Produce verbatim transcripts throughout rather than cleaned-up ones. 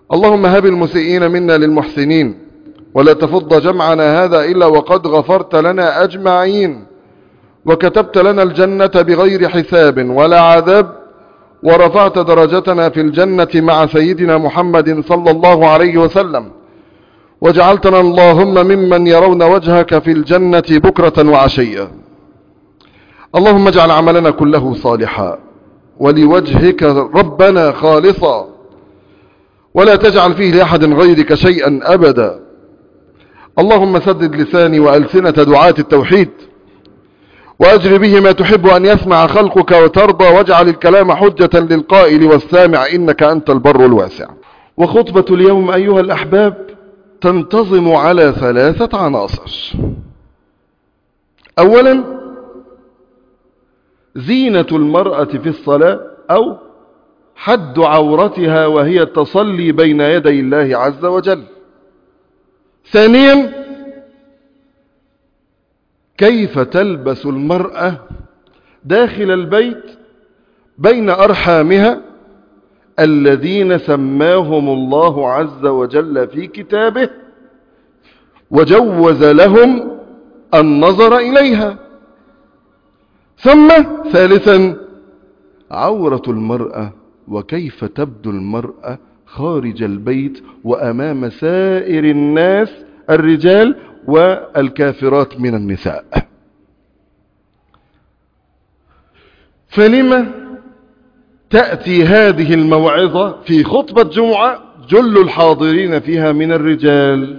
اللهم هب المسيئين منا للمحسنين، ولا تفض جمعنا هذا إلا وقد غفرت لنا أجمعين، وكتبت لنا الجنة بغير حساب ولا عذاب، ورفعت درجتنا في الجنة مع سيدنا محمد صلى الله عليه وسلم، وجعلتنا اللهم ممن يرون وجهك في الجنة بكرة وعشية. اللهم اجعل عملنا كله صالحا ولوجهك ربنا خالصا، ولا تجعل فيه لأحد غيرك شيئا أبدا. اللهم سدد لساني وألسنة دعاة التوحيد، وأجر به ما تحب أن يسمع خلقك وترضى، واجعل الكلام حجة للقائل والسامع، إنك أنت البر الواسع. وخطبة اليوم أيها الأحباب تنتظم على ثلاثة عناصر. أولا، زينة المرأة في الصلاة أو حد عورتها وهي تصلي بين يدي الله عز وجل. ثانيا، كيف تلبس المرأة داخل البيت بين أرحامها الذين سماهم الله عز وجل في كتابه وجوز لهم النظر إليها. ثم ثالثا، عورة المرأة وكيف تبدو المرأة خارج البيت وأمام سائر الناس الرجال والكافرات من النساء. فلما تأتي هذه الموعظة في خطبة جمعة جل الحاضرين فيها من الرجال؟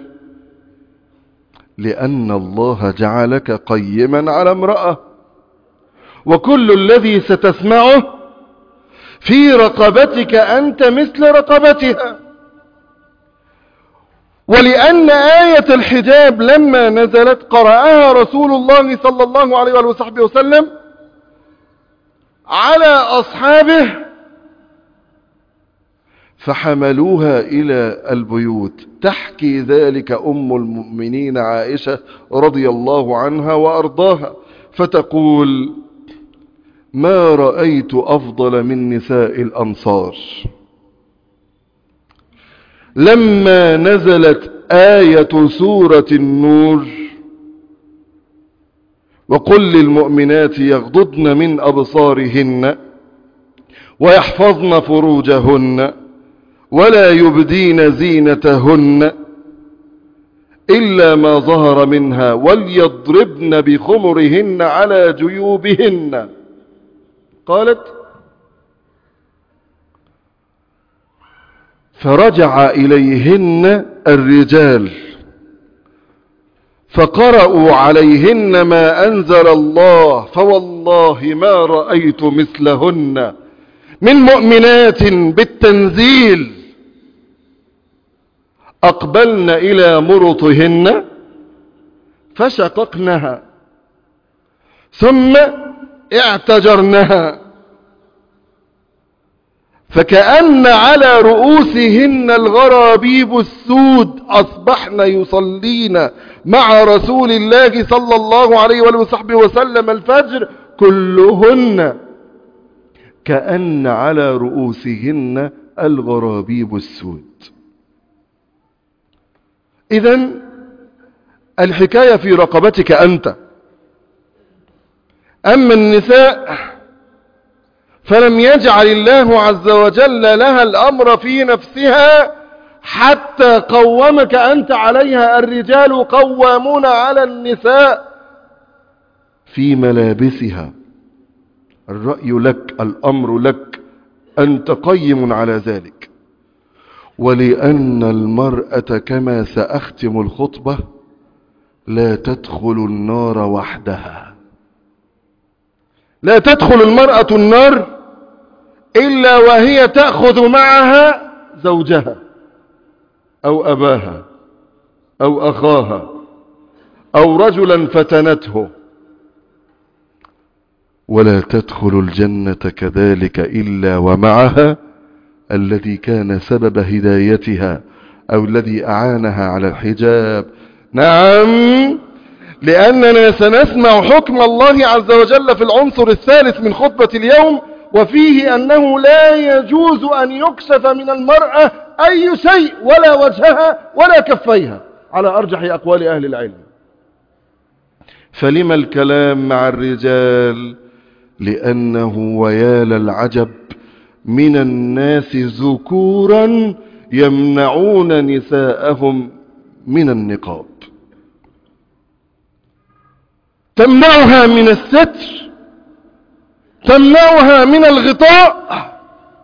لأن الله جعلك قيما على امرأة، وكل الذي ستسمعه في رقبتك أنت مثل رقبتها. ولأن آية الحجاب لما نزلت قرأها رسول الله صلى الله عليه وصحبه وسلم على أصحابه فحملوها إلى البيوت. تحكي ذلك أم المؤمنين عائشة رضي الله عنها وأرضاها، فتقول: ما رأيت أفضل من نساء الأنصار لما نزلت آية سورة النور: وقل للمؤمنات يغضضن من أبصارهن ويحفظن فروجهن ولا يبدين زينتهن إلا ما ظهر منها وليضربن بخمرهن على جيوبهن. قالت: فرجع إليهن الرجال فقرأوا عليهن ما أنزل الله، فوالله ما رأيت مثلهن من مؤمنات بالتنزيل أقبلن إلى مرطهن فشققنها ثم اعتجرنها، فكأن على رؤوسهن الغرابيب السود أصبحن يصلين مع رسول الله صلى الله عليه وصحبه وسلم الفجر كلهن كأن على رؤوسهن الغرابيب السود. إذن الحكاية في رقبتك أنت. أما النساء فلم يجعل الله عز وجل لها الأمر في نفسها حتى قومك أنت عليها. الرجال قوامون على النساء في ملابسها. الرأي لك، الأمر لك، أنت قيم على ذلك. ولأن المرأة كما سأختم الخطبة لا تدخل النار وحدها. لا تدخل المرأة النار إلا وهي تأخذ معها زوجها أو أباها أو أخاها أو رجلا فتنته. ولا تدخل الجنة كذلك إلا ومعها الذي كان سبب هدايتها أو الذي أعانها على الحجاب. نعم، لأننا سنسمع حكم الله عز وجل في العنصر الثالث من خطبة اليوم، وفيه أنه لا يجوز أن يكشف من المرأة أي شيء، ولا وجهها ولا كفيها على أرجح أقوال أهل العلم. فلما الكلام مع الرجال؟ لأنه ويا للعجب من الناس ذكورا يمنعون نساءهم من النقاب، تمنعها من الستر، تمنعها من الغطاء.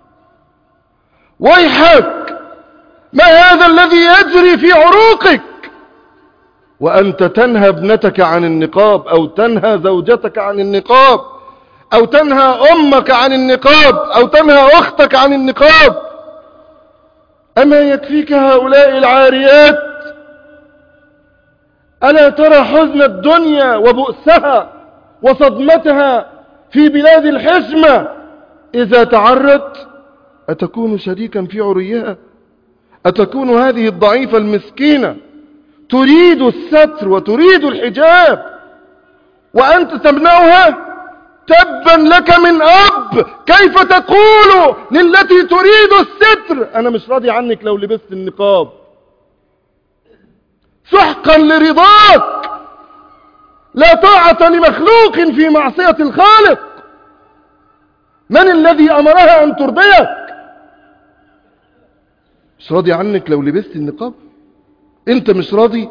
ويحك، ما هذا الذي يجري في عروقك وأنت تنهى ابنتك عن النقاب، أو تنهى زوجتك عن النقاب، أو تنهى أمك عن النقاب، أو تنهى أختك عن النقاب؟ أما يكفيك هؤلاء العاريات؟ ألا ترى حزن الدنيا وبؤسها وصدمتها في بلاد الحشمة إذا تعرت؟ أتكون شريكا في عريها؟ أتكون هذه الضعيفة المسكينة تريد الستر وتريد الحجاب وأنت تمنعها؟ تبا لك من أب، كيف تقول للتي تريد الستر أنا مش راضي عنك لو لبست النقاب؟ سحقا لرضاك، لا طاعة لمخلوق في معصية الخالق. من الذي أمرها أن ترضيك؟ مش راضي عنك لو لبست النقاب؟ انت مش راضي؟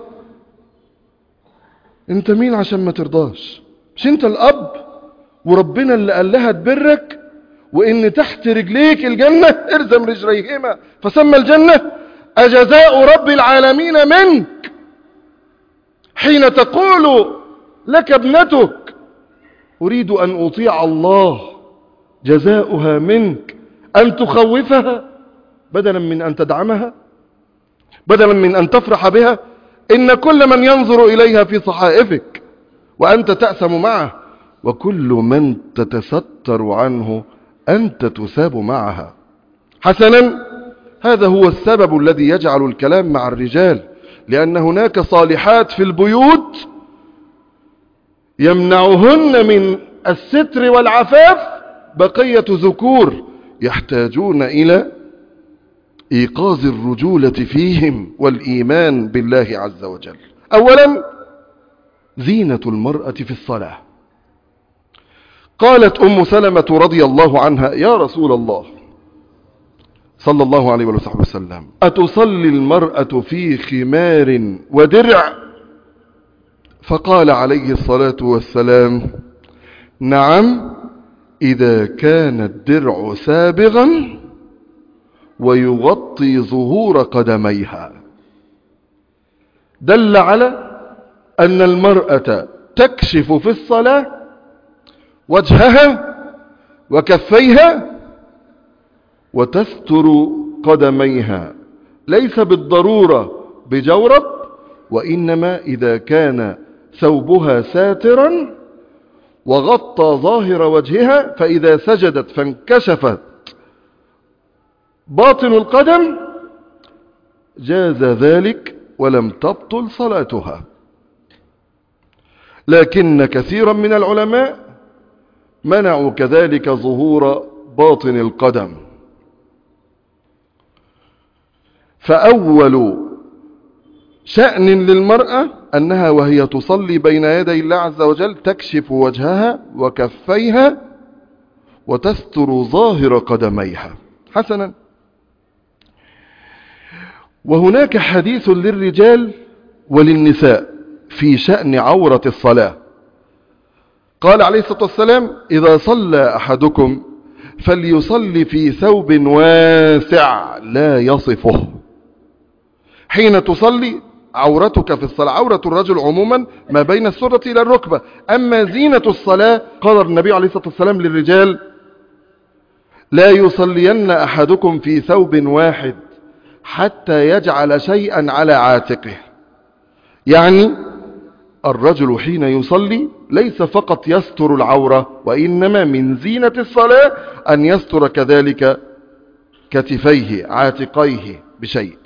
انت مين عشان ما ترضاش؟ مش انت الأب؟ وربنا اللي قال لها تبرك وإن تحت رجليك الجنة، ارزم رجليهما فسمى الجنة. أجزاء رب العالمين منك حين تقول لك ابنتك أريد أن أطيع الله، جزاؤها منك أن تخوفها بدلا من أن تدعمها، بدلا من أن تفرح بها. إن كل من ينظر إليها في صحائفك وأنت تأسم معه، وكل من تتستر عنه أنت تثاب معها. حسنا، هذا هو السبب الذي يجعل الكلام مع الرجال، لأن هناك صالحات في البيوت يمنعهن من الستر والعفاف بقية ذكور يحتاجون إلى إيقاظ الرجولة فيهم والإيمان بالله عز وجل. أولا، زينة المرأة في الصلاة. قالت أم سلمة رضي الله عنها: يا رسول الله صلى الله عليه وصحبه وسلم، أتصلي المرأة في خمار ودرع؟ فقال عليه الصلاة والسلام: نعم، إذا كان الدرع سابغا ويغطي ظهور قدميها. دل على أن المرأة تكشف في الصلاة وجهها وكفيها وتستر قدميها، ليس بالضرورة بجورب، وإنما إذا كان ثوبها ساترا وغطى ظاهر وجهها، فإذا سجدت فانكشفت باطن القدم جاز ذلك ولم تبطل صلاتها. لكن كثيرا من العلماء منعوا كذلك ظهور باطن القدم. فأول شأن للمرأة أنها وهي تصلي بين يدي الله عز وجل تكشف وجهها وكفيها وتستر ظاهر قدميها. حسنا، وهناك حديث للرجال وللنساء في شأن عورة الصلاة. قال عليه الصلاة والسلام: إذا صلى أحدكم فليصلي في ثوب واسع لا يصفه. حين تصلي عورتك في الصلاة، عورة الرجل عموما ما بين السرة إلى الركبة، أما زينة الصلاة قال النبي عليه الصلاة والسلام للرجال: لا يصلين أحدكم في ثوب واحد حتى يجعل شيئا على عاتقه. يعني الرجل حين يصلي ليس فقط يستر العورة، وإنما من زينة الصلاة أن يستر كذلك كتفيه عاتقيه بشيء.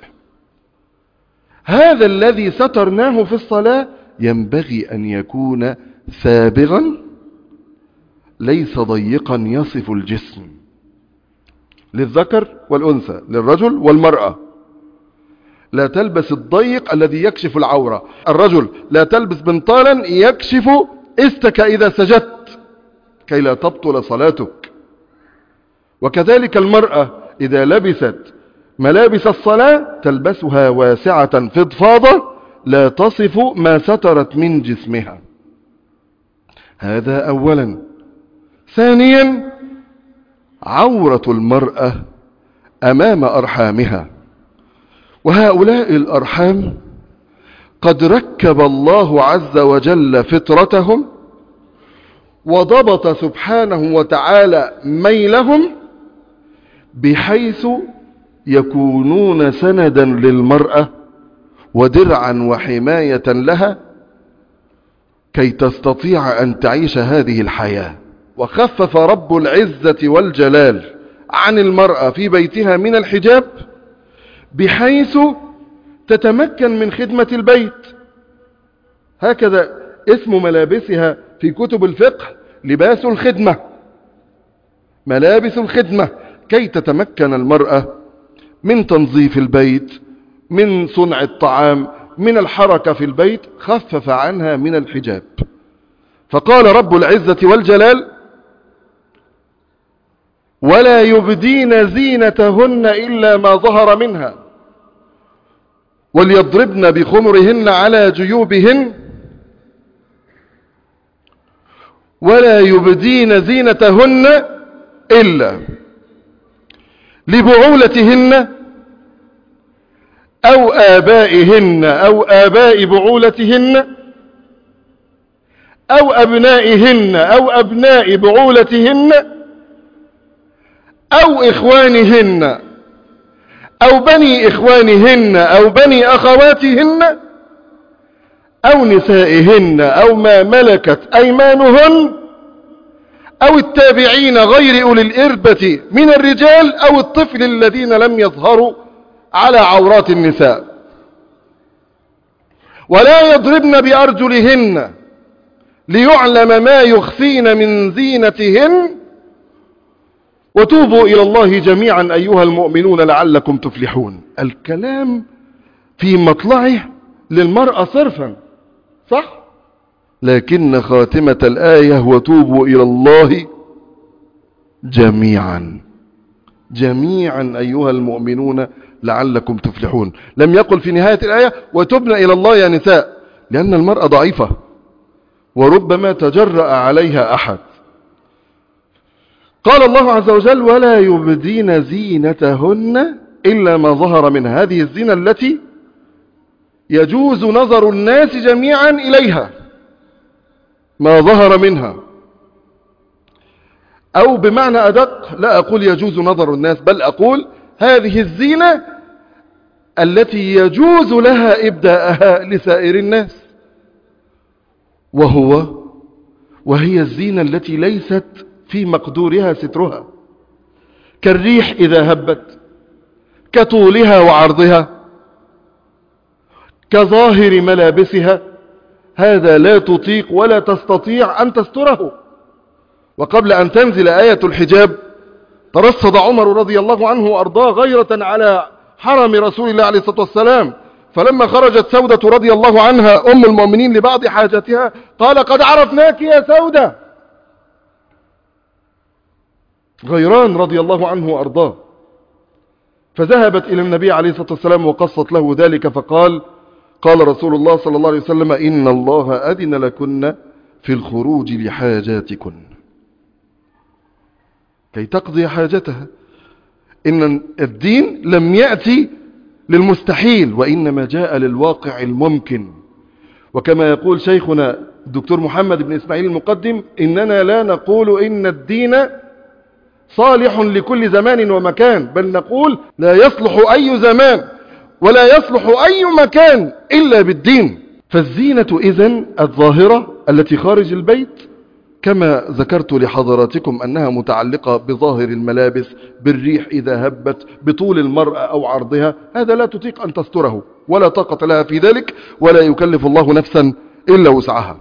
هذا الذي سترناه في الصلاة ينبغي أن يكون سابغا ليس ضيقا يصف الجسم، للذكر والأنثى، للرجل والمرأة. لا تلبس الضيق الذي يكشف العورة. الرجل لا تلبس بنطالا يكشف استك إذا سجدت كي لا تبطل صلاتك. وكذلك المرأة إذا لبست ملابس الصلاة تلبسها واسعة فضفاضة لا تصف ما سترت من جسمها. هذا أولا. ثانيا عورة المرأة أمام أرحامها، وهؤلاء الأرحام قد ركب الله عز وجل فطرتهم وضبط سبحانه وتعالى ميلهم بحيث يكونون سندا للمرأة ودرعا وحماية لها كي تستطيع أن تعيش هذه الحياة. وخفف رب العزة والجلال عن المرأة في بيتها من الحجاب بحيث تتمكن من خدمة البيت. هكذا اسم ملابسها في كتب الفقه لباس الخدمة، ملابس الخدمة، كي تتمكن المرأة من تنظيف البيت، من صنع الطعام، من الحركة في البيت، خفف عنها من الحجاب. فقال رب العزة والجلال: ولا يبدين زينتهن إلا ما ظهر منها وليضربن بخمرهن على جيوبهن ولا يبدين زينتهن إلا لبعولتهن أو آبائهن أو آباء بعولتهن أو أبنائهن أو أبناء بعولتهن أو إخوانهن أو بني إخوانهن أو بني أخواتهن أو نسائهن أو ما ملكت أيمانهن أو التابعين غير أولي الإربة من الرجال أو الطفل الذين لم يظهروا على عورات النساء. ولا يضربن بأرجلهن ليعلم ما يخفين من زينتهن وتوبوا إلى الله جميعا أيها المؤمنون لعلكم تفلحون. الكلام في مطلعه للمرأة صرفا، صح؟ لكن خاتمة الآية وتوبوا إلى الله جميعا جميعا أيها المؤمنون لعلكم تفلحون. لم يقل في نهاية الآية وتبنا إلى الله يا نساء، لأن المرأة ضعيفة وربما تجرأ عليها أحد. قال الله عز وجل: ولا يبدين زينتهن إلا ما ظهر منها. هذه الزينة التي يجوز نظر الناس جميعا إليها، ما ظهر منها. أو بمعنى أدق، لا أقول يجوز نظر الناس، بل أقول هذه الزينة التي يجوز لها إبداءها لسائر الناس، وهو وهي الزينة التي ليست في مقدورها سترها، كالريح إذا هبت، كطولها وعرضها، كظاهر ملابسها. هذا لا تطيق ولا تستطيع أن تستره. وقبل أن تنزل آية الحجاب ترصد عمر رضي الله عنه وأرضاه غيرة على حرم رسول الله عليه الصلاة والسلام، فلما خرجت سودة رضي الله عنها أم المؤمنين لبعض حاجتها قال: قد عرفناك يا سودة. غيران رضي الله عنه وأرضاه، فذهبت إلى النبي عليه الصلاة والسلام وقصت له ذلك، فقال قال رسول الله صلى الله عليه وسلم: إن الله أذن لكن في الخروج لحاجاتكن، كي تقضي حاجتها. إن الدين لم يأتي للمستحيل، وإنما جاء للواقع الممكن. وكما يقول شيخنا الدكتور محمد بن إسماعيل المقدم: إننا لا نقول إن الدين صالح لكل زمان ومكان، بل نقول لا يصلح أي زمان ولا يصلح أي مكان إلا بالدين. فالزينة إذن الظاهرة التي خارج البيت كما ذكرت لحضراتكم أنها متعلقة بظاهر الملابس، بالريح إذا هبت، بطول المرأة أو عرضها، هذا لا تطيق أن تستره ولا طاقة لها في ذلك، ولا يكلف الله نفسا إلا وسعها.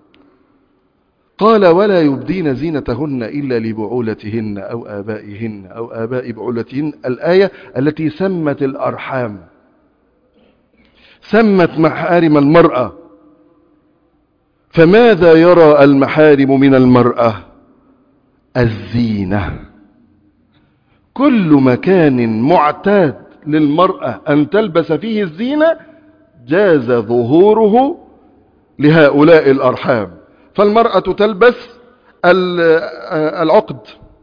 قال: ولا يبدين زينتهن إلا لبعولتهن أو آبائهن أو آباء بعولتهن، الآية التي سمت الأرحام سمت محارم المرأة. فماذا يرى المحارم من المرأة؟ الزينة. كل مكان معتاد للمرأة أن تلبس فيه الزينة جاز ظهوره لهؤلاء الأرحام. فالمرأة تلبس العقد،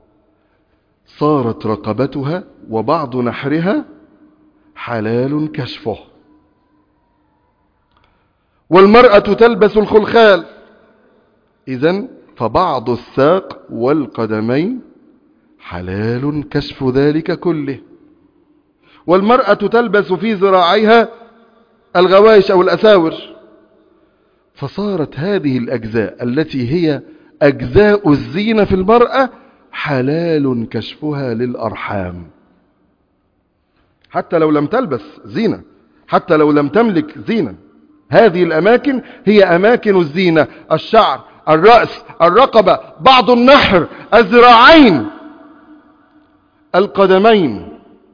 صارت رقبتها وبعض نحرها حلال كشفه. والمرأة تلبس الخلخال، إذن فبعض الساق والقدمين حلال كشف ذلك كله. والمرأة تلبس في ذراعيها الغوايش أو الأساور. فصارت هذه الأجزاء التي هي أجزاء الزينة في المرأة حلال كشفها للأرحام، حتى لو لم تلبس زينة، حتى لو لم تملك زينة. هذه الأماكن هي أماكن الزينة: الشعر، الرأس، الرقبة، بعض النحر، الذراعين، القدمين،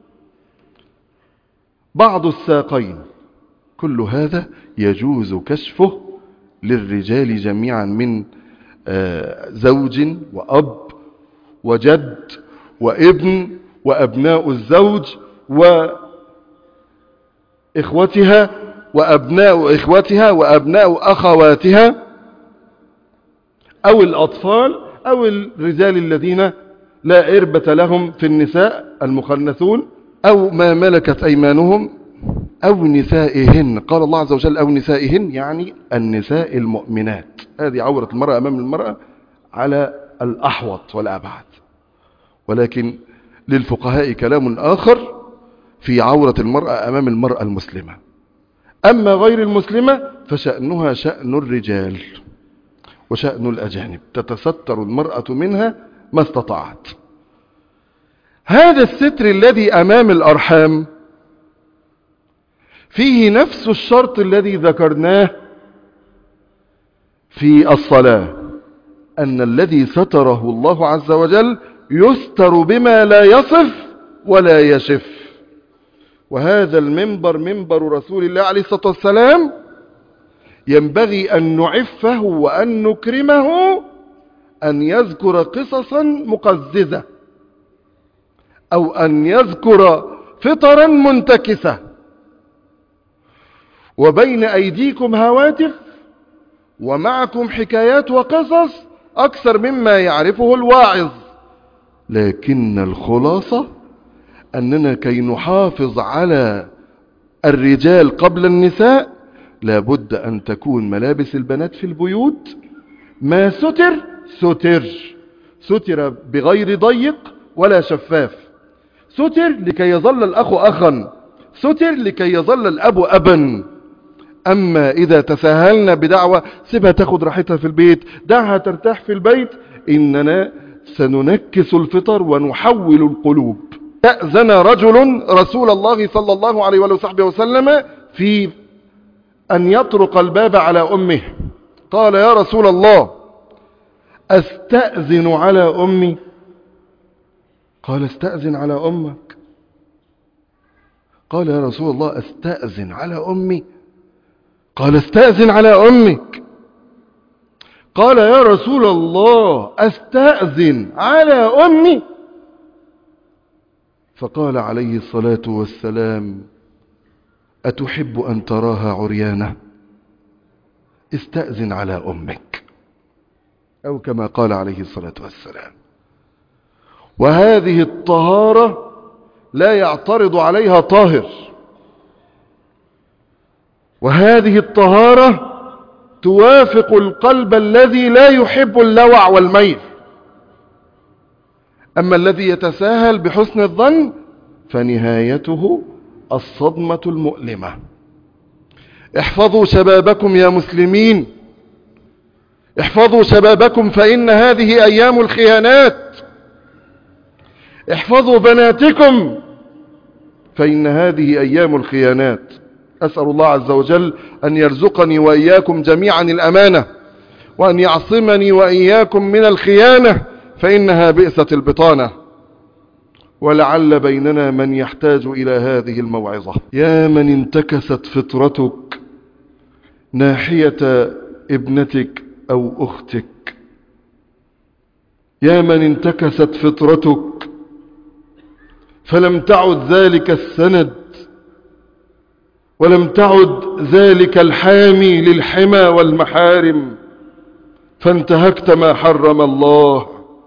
بعض الساقين. كل هذا يجوز كشفه للرجال جميعا من زوج وأب وجد وابن وأبناء الزوج وإخوتها وأبناء إخوتها وأبناء أخواتها، أو الأطفال، أو الرجال الذين لا إربة لهم في النساء المخنثون، أو ما ملكت أيمانهم، أو نسائهن. قال الله عز وجل أو نسائهن، يعني النساء المؤمنات. هذه عورة المرأة أمام المرأة على الأحوط والأبعد. ولكن للفقهاء كلام آخر في عورة المرأة أمام المرأة المسلمة. أما غير المسلمة فشأنها شأن الرجال وشأن الأجانب، تتستر المرأة منها ما استطاعت. هذا الستر الذي أمام الأرحام فيه نفس الشرط الذي ذكرناه في الصلاة، أن الذي ستره الله عز وجل يستر بما لا يصف ولا يشف. وهذا المنبر منبر رسول الله عليه الصلاة والسلام ينبغي أن نعفه وأن نكرمه، أن يذكر قصصا مقززة، أو أن يذكر فطرا منتكسة. وبين أيديكم هواتف ومعكم حكايات وقصص أكثر مما يعرفه الواعظ. لكن الخلاصة أننا كي نحافظ على الرجال قبل النساء لابد أن تكون ملابس البنات في البيوت ما ستر ستر ستر بغير ضيق ولا شفاف، ستر لكي يظل الأخ أخا، ستر لكي يظل الأب أبا. أما إذا تساهلنا بدعوة سيبها تاخد راحتها في البيت، دعها ترتاح في البيت، إننا سننكس الفطر ونحول القلوب. تأذن رجل رسول الله صلى الله عليه وصحبه وسلم في أن يطرق الباب على أمه. قال يا رسول الله أستأذن على أمي؟ قال استأذن على أمك. قال يا رسول الله أستأذن على أمي؟ قال استأذن على أمك. قال يا رسول الله أستأذن على أمي؟ فقال عليه الصلاة والسلام أتحب أن تراها عريانة؟ استأذن على أمك، أو كما قال عليه الصلاة والسلام. وهذه الطهارة لا يعترض عليها طاهر، وهذه الطهارة توافق القلب الذي لا يحب اللوع والميل. أما الذي يتساهل بحسن الظن فنهايته الصدمة المؤلمة. احفظوا شبابكم يا مسلمين، احفظوا شبابكم فإن هذه أيام الخيانات. احفظوا بناتكم فإن هذه أيام الخيانات. أسأل الله عز وجل أن يرزقني وإياكم جميعا الأمانة، وأن يعصمني وإياكم من الخيانة، فإنها بئست البطانة. ولعل بيننا من يحتاج إلى هذه الموعظة. يا من انتكست فطرتك ناحية ابنتك أو أختك، يا من انتكست فطرتك فلم تعد ذلك السند، ولم تعد ذلك الحامي للحمى والمحارم، فانتهكت ما حرم الله.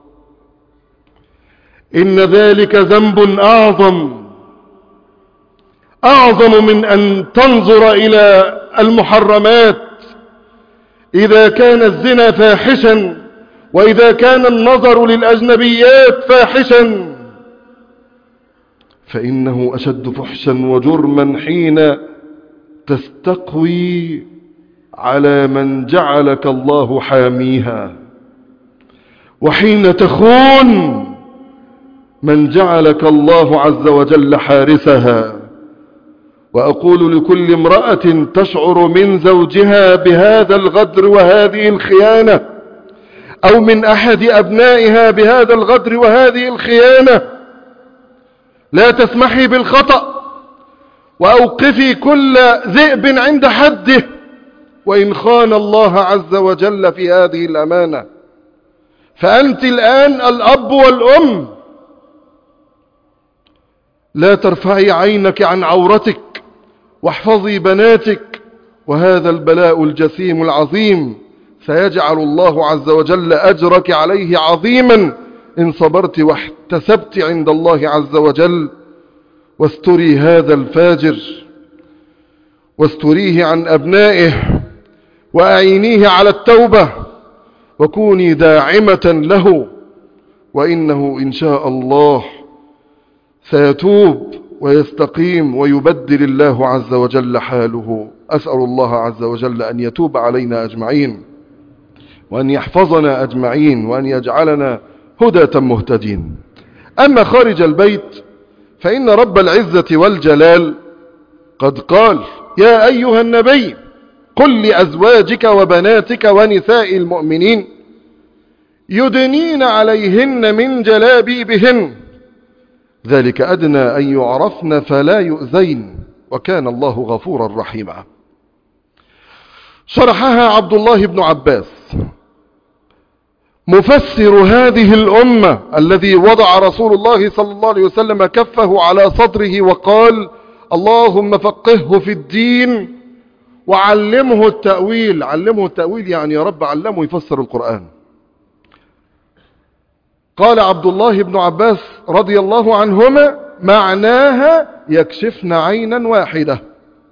إن ذلك ذنب أعظم أعظم من أن تنظر إلى المحرمات. إذا كان الزنا فاحشا، وإذا كان النظر للأجنبيات فاحشا، فإنه أشد فحشا وجرما حين تستقوي على من جعلك الله حاميها، وحين تخون من جعلك الله عز وجل حارسها. وأقول لكل امرأة تشعر من زوجها بهذا الغدر وهذه الخيانة، أو من أحد أبنائها بهذا الغدر وهذه الخيانة، لا تسمحي بالخطأ، وأوقفي كل ذئب عند حده، وإن خان الله عز وجل في هذه الأمانة. فأنت الآن الأب والأم، لا ترفعي عينك عن عورتك، واحفظي بناتك. وهذا البلاء الجسيم العظيم سيجعل الله عز وجل أجرك عليه عظيما إن صبرت واحتسبت عند الله عز وجل. واستري هذا الفاجر، واستريه عن أبنائه، وأعينيه على التوبة، وكوني داعمة له، وإنه إن شاء الله سيتوب ويستقيم ويبدل الله عز وجل حاله. أسأل الله عز وجل أن يتوب علينا أجمعين، وأن يحفظنا أجمعين، وأن يجعلنا هداة مهتدين. أما خارج البيت فإن رب العزة والجلال قد قال: يا أيها النبي قل لأزواجك وبناتك ونساء المؤمنين يدنين عليهن من جلابيبهن ذلك أدنى أن يعرفن فلا يؤذين وكان الله غفورا رحيما. شرحها عبد الله بن عباس مفسر هذه الأمة الذي وضع رسول الله صلى الله عليه وسلم كفه على صدره وقال: اللهم فقهه في الدين وعلمه التأويل. علمه التأويل يعني يا رب علمه يفسر القرآن. قال عبد الله بن عباس رضي الله عنهما: معناها يكشفن عينا واحدة.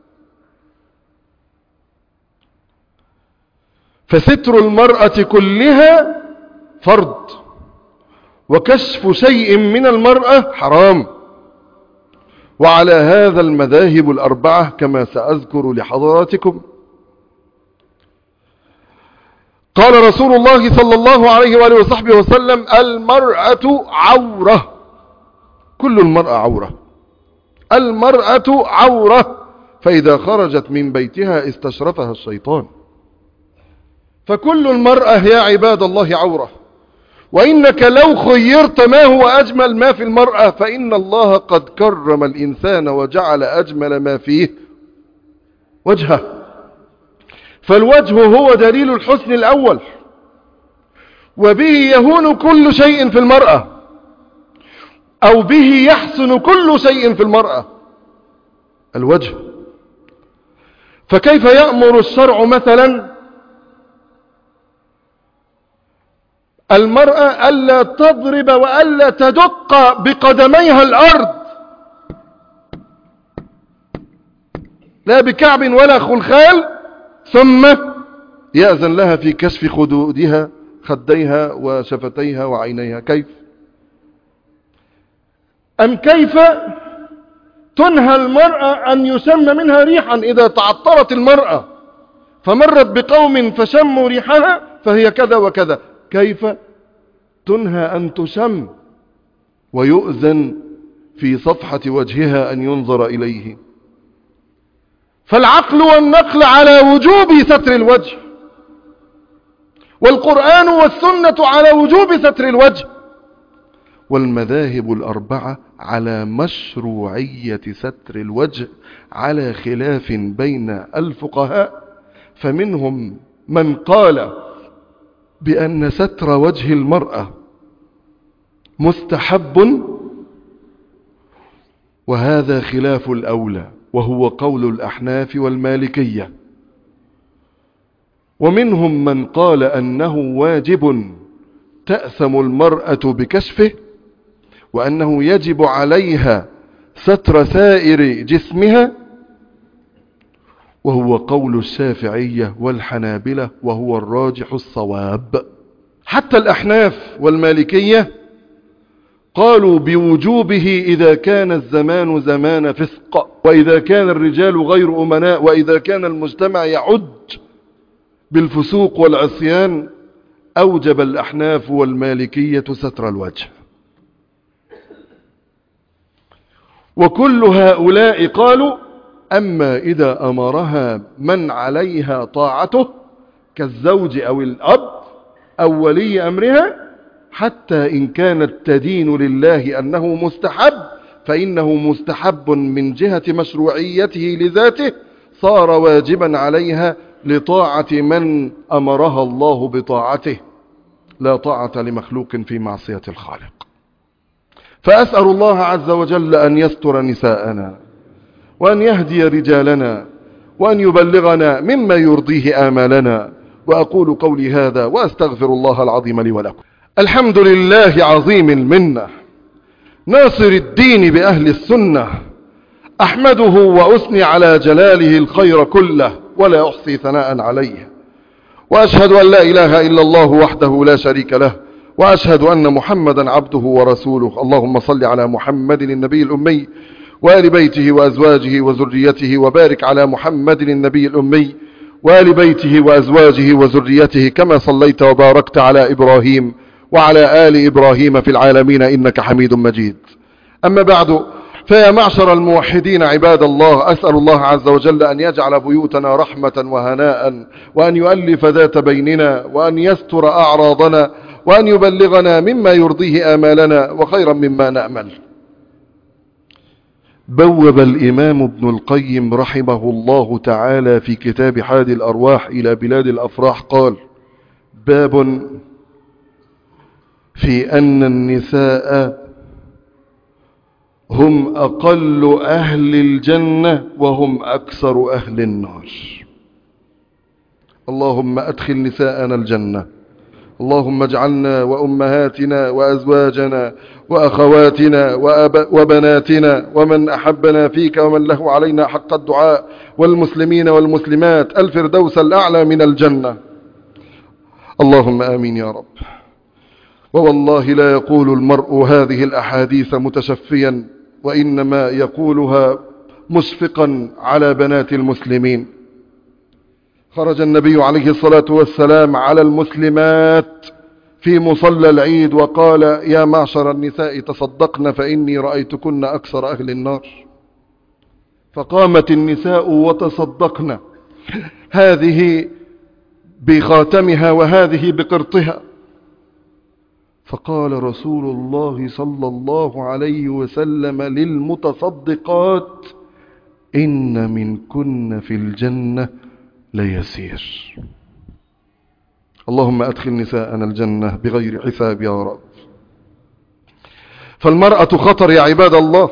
فستر المرأة كلها فرض، وكشف شيء من المرأة حرام. وعلى هذا المذاهب الأربعة كما سأذكر لحضراتكم. قال رسول الله صلى الله عليه وآله وصحبه وسلم: المرأة عورة، كل المرأة عورة، المرأة عورة، فإذا خرجت من بيتها استشرفها الشيطان. فكل المرأة يا عباد الله عورة. وإنك لو خيرت ما هو أجمل ما في المرأة فإن الله قد كرم الإنسان وجعل أجمل ما فيه وجهه. فالوجه هو دليل الحسن الأول، وبه يهون كل شيء في المرأة، أو به يحسن كل شيء في المرأة، الوجه. فكيف يأمر الشرع مثلا المرأة ألا تضرب وألا تدق بقدميها الأرض، لا بكعب ولا خلخال، ثم يأذن لها في كشف خدودها خديها وشفتيها وعينيها؟ كيف؟ أم كيف تنهى المرأة أن يشم منها ريحا؟ إذا تعطرت المرأة فمرت بقوم فشموا ريحها فهي كذا وكذا، كيف تنهى أن تشم ويؤذن في صفحة وجهها أن ينظر إليه؟ فالعقل والنقل على وجوب ستر الوجه، والقرآن والسنة على وجوب ستر الوجه، والمذاهب الأربعة على مشروعية ستر الوجه على خلاف بين الفقهاء، فمنهم من قال بأن ستر وجه المرأة مستحب، وهذا خلاف الأولى وهو قول الأحناف والمالكية. ومنهم من قال أنه واجب تأثم المرأة بكشفه، وأنه يجب عليها ستر سائر جسمها، وهو قول الشافعية والحنابلة وهو الراجح الصواب. حتى الأحناف والمالكية قالوا بوجوبه إذا كان الزمان زمان فسق، وإذا كان الرجال غير أمناء، وإذا كان المجتمع يعج بالفسوق والعصيان، أوجب الأحناف والمالكية ستر الوجه. وكل هؤلاء قالوا أما إذا أمرها من عليها طاعته كالزوج أو الأب أو ولي أمرها، حتى إن كانت تدين لله أنه مستحب، فإنه مستحب من جهة مشروعيته لذاته، صار واجبا عليها لطاعة من أمرها الله بطاعته، لا طاعة لمخلوق في معصية الخالق. فأسأل الله عز وجل أن يستر نساءنا، وأن يهدي رجالنا، وأن يبلغنا مما يرضيه آمالنا. وأقول قولي هذا وأستغفر الله العظيم لي ولكم. الحمد لله عظيم المنة، ناصر الدين بأهل السنة، أحمده وأثني على جلاله الخير كله، ولا أحصي ثناء عليه. وأشهد أن لا إله إلا الله وحده لا شريك له، وأشهد أن محمدا عبده ورسوله. اللهم صل على محمد النبي الأمي وآل بيته وأزواجه وذريته، وبارك على محمد النبي الأمي وآل بيته وأزواجه وذريته، كما صليت وباركت على إبراهيم وعلى آل إبراهيم في العالمين إنك حميد مجيد. أما بعد، فيا معشر الموحدين عباد الله، أسأل الله عز وجل أن يجعل بيوتنا رحمة وهناء، وأن يؤلف ذات بيننا، وأن يستر أعراضنا، وأن يبلغنا مما يرضيه آمالنا وخيرا مما نأمل. بوب الإمام ابن القيم رحمه الله تعالى في كتاب حاد الأرواح إلى بلاد الأفراح قال: باب في أن النساء هم أقل أهل الجنة وهم أكثر أهل النار. اللهم أدخل نساءنا الجنة، اللهم اجعلنا وأمهاتنا وأزواجنا وأخواتنا وبناتنا ومن أحبنا فيك ومن له علينا حق الدعاء والمسلمين والمسلمات الفردوس الأعلى من الجنة. اللهم آمين يا رب. ووالله لا يقول المرء هذه الأحاديث متشفيا، وإنما يقولها مشفقا على بنات المسلمين. خرج النبي عليه الصلاة والسلام على المسلمات في مصلى العيد وقال: يا معشر النساء تصدقن فإني رأيتكن أكثر أهل النار. فقامت النساء وتصدقن، هذه بخاتمها وهذه بقرطها. فقال رسول الله صلى الله عليه وسلم للمتصدقات: إن منكن في الجنة ليسير. اللهم أدخل نساءنا الجنة بغير حساب يا رب. فالمرأة خطر يا عباد الله،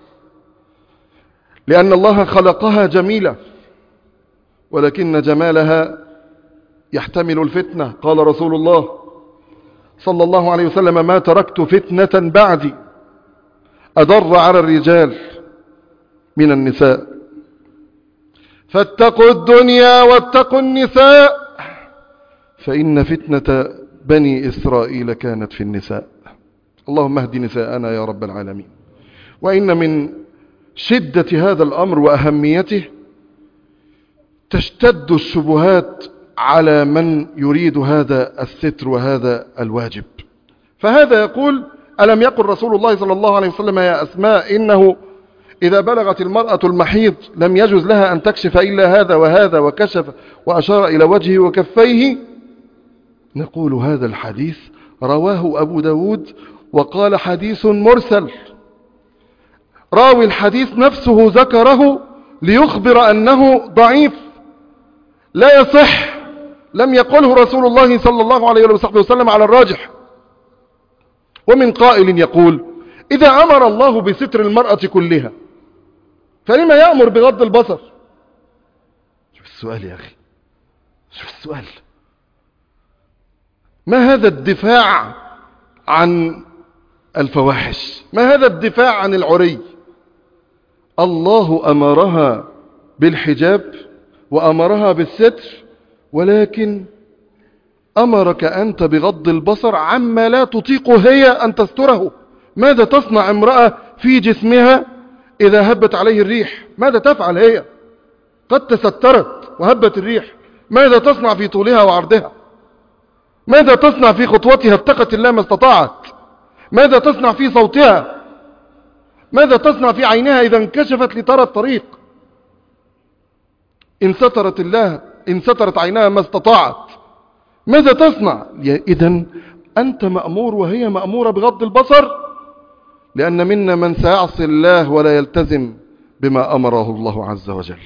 لأن الله خلقها جميلة، ولكن جمالها يحتمل الفتنة. قال رسول الله صلى الله عليه وسلم: ما تركت فتنة بعدي أضر على الرجال من النساء، فاتقوا الدنيا واتقوا النساء، فإن فتنة بني إسرائيل كانت في النساء. اللهم اهد نساءنا يا رب العالمين. وإن من شدة هذا الأمر وأهميته تشتد الشبهات على من يريد هذا الستر وهذا الواجب. فهذا يقول: ألم يقل رسول الله صلى الله عليه وسلم يا أسماء إنه إذا بلغت المرأة المحيض لم يجوز لها أن تكشف إلا هذا وهذا، وكشف وأشار إلى وجهه وكفيه. نقول: هذا الحديث رواه أبو داود وقال حديث مرسل. راوي الحديث نفسه ذكره ليخبر أنه ضعيف لا يصح، لم يقله رسول الله صلى الله عليه وسلم على الراجح. ومن قائل يقول: إذا أمر الله بستر المرأة كلها فلما يأمر بغض البصر؟ شوف السؤال يا أخي، شوف السؤال. ما هذا الدفاع عن الفواحش؟ ما هذا الدفاع عن العري؟ الله أمرها بالحجاب وأمرها بالستر، ولكن أمرك أنت بغض البصر عما لا تطيق هي أن تستره. ماذا تصنع امرأة في جسمها إذا هبت عليه الريح؟ ماذا تفعل هي؟ قد تسترت وهبت الريح، ماذا تصنع في طولها وعرضها؟ ماذا تصنع في خطوتها؟ اتقت الله ما استطاعت. ماذا تصنع في صوتها؟ ماذا تصنع في عينها إذا انكشفت لترى الطريق؟ إن سترت الله إن سترت عينها ما استطاعت. ماذا تصنع؟ إذن أنت مأمور وهي مأمورة بغض البصر، لأن منا من سيعصي الله ولا يلتزم بما أمره الله عز وجل.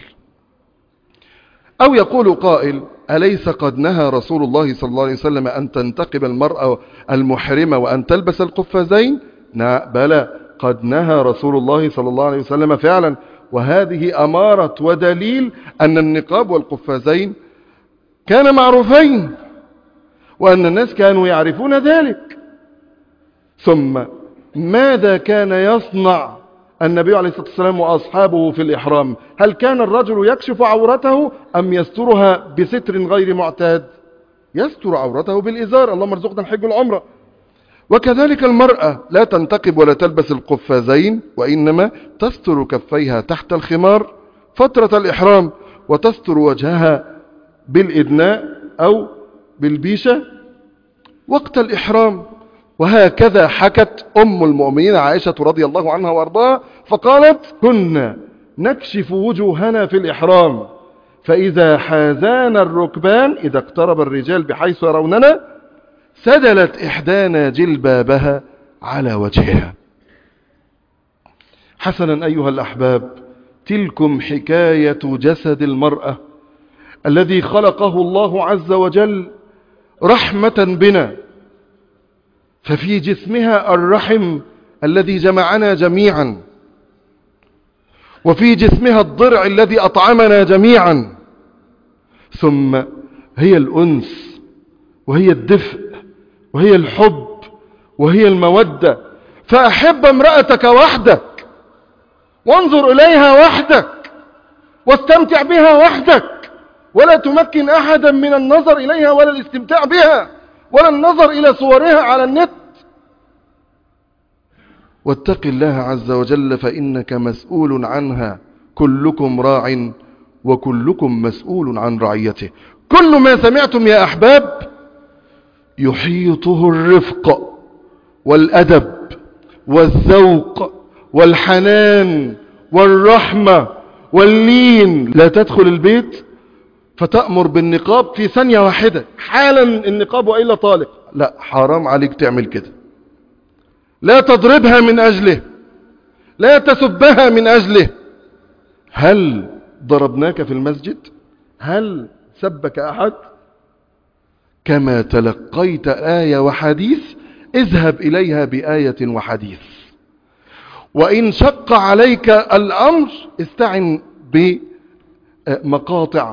أو يقول قائل: أليس قد نهى رسول الله صلى الله عليه وسلم أن تنتقب المرأة المحرمة وأن تلبس القفازين؟ بلى، قد نهى رسول الله صلى الله عليه وسلم فعلا، وهذه أمارة ودليل أن النقاب والقفازين كان معروفين وأن الناس كانوا يعرفون ذلك. ثم ماذا كان يصنع النبي عليه الصلاة والسلام وأصحابه في الإحرام؟ هل كان الرجل يكشف عورته أم يسترها بستر غير معتاد؟ يستر عورته بالإزار، اللهم ارزقنا الحج والعمرة. وكذلك المرأة لا تنتقب ولا تلبس القفازين، وإنما تستر كفيها تحت الخمار فترة الإحرام، وتستر وجهها بالإدناء أو بالبيشة وقت الإحرام. وهكذا حكت أم المؤمنين عائشة رضي الله عنها وارضاها فقالت: كنا نكشف وجوهنا في الإحرام، فإذا حازانا الركبان، إذا اقترب الرجال بحيث يروننا، سدلت إحدانا جلبابها على وجهها. حسنا أيها الأحباب، تلكم حكاية جسد المرأة الذي خلقه الله عز وجل رحمة بنا، ففي جسمها الرحم الذي جمعنا جميعا، وفي جسمها الضرع الذي أطعمنا جميعا، ثم هي الأنس وهي الدفء وهي الحب وهي المودة. فأحب امرأتك وحدك، وانظر إليها وحدك، واستمتع بها وحدك، ولا تمكن أحدا من النظر إليها ولا الاستمتاع بها ولا النظر إلى صورها على النت. واتق الله عز وجل فإنك مسؤول عنها، كلكم راع وكلكم مسؤول عن رعيته. كل ما سمعتم يا أحباب يحيطه الرفق والأدب والذوق والحنان والرحمة واللين. لا تدخل البيت فتأمر بالنقاب في ثانية واحدة، حالا النقاب وإلا طالق. لا، حرام عليك تعمل كده. لا تضربها من أجله، لا تسبها من أجله. هل ضربناك في المسجد؟ هل سبك أحد؟ كما تلقيت آية وحديث اذهب إليها بآية وحديث. وإن شق عليك الأمر استعن بمقاطع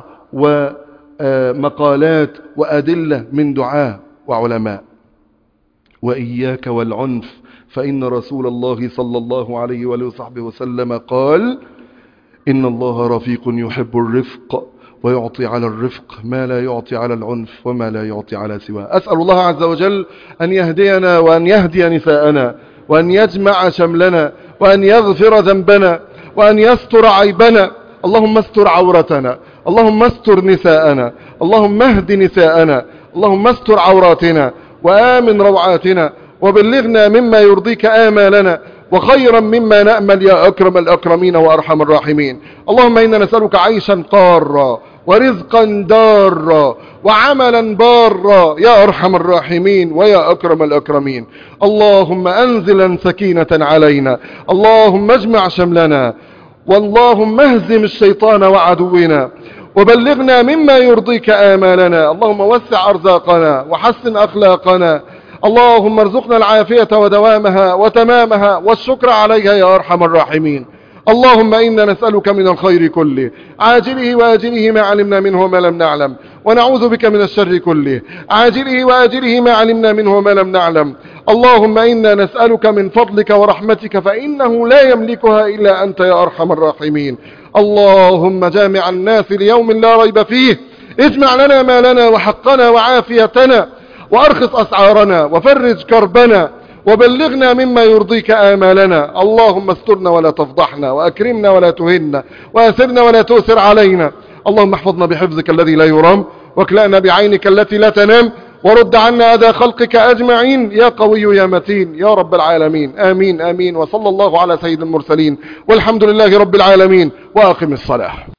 ومقالات وأدلة من دعاة وعلماء. وإياك والعنف، فإن رسول الله صلى الله عليه وآله وصحبه وسلم قال: إن الله رفيق يحب الرفق ويعطي على الرفق ما لا يعطي على العنف وما لا يعطي على سواه. أسأل الله عز وجل أن يهدينا وأن يهدي نساءنا وأن يجمع شملنا وأن يغفر ذنبنا وأن يستر عيبنا. اللهم استر عورتنا، اللهم استر نساءنا، اللهم اهد نساءنا، اللهم استر عوراتنا وآمن روعاتنا، وبلغنا مما يرضيك آمالنا وخيرا مما نأمل يا أكرم الأكرمين وأرحم الراحمين. اللهم إنا نسألك عيشا قارا ورزقا دارا وعملا بارا يا أرحم الراحمين ويا أكرم الأكرمين. اللهم أنزلا سكينة علينا، اللهم اجمع شملنا، واللهم اهزم الشيطان وعدونا، وبلغنا مما يرضيك آمالنا. اللهم وسع أرزاقنا وحسن أخلاقنا، اللهم ارزقنا العافية ودوامها وتمامها والشكر عليها يا أرحم الراحمين. اللهم إنا نسألك من الخير كله عاجله وآجله ما علمنا منه وما لم نعلم، ونعوذ بك من الشر كله عاجله وآجله ما علمنا منه وما لم نعلم. اللهم إنا نسألك من فضلك ورحمتك فإنه لا يملكها إلا أنت يا أرحم الراحمين. اللهم جامع الناس ليوم لا ريب فيه، اجمع لنا مالنا وحقنا وعافيتنا، وأرخص أسعارنا وفرج كربنا، وبلغنا مما يرضيك آمالنا. اللهم استرنا ولا تفضحنا، وأكرمنا ولا تهنا، وأسرنا ولا تؤسر علينا. اللهم احفظنا بحفظك الذي لا يرام، واكلأنا بعينك التي لا تنام، ورد عنا أذى خلقك أجمعين يا قوي يا متين يا رب العالمين. آمين آمين. وصلى الله على سيد المرسلين، والحمد لله رب العالمين. وأقم الصلاة.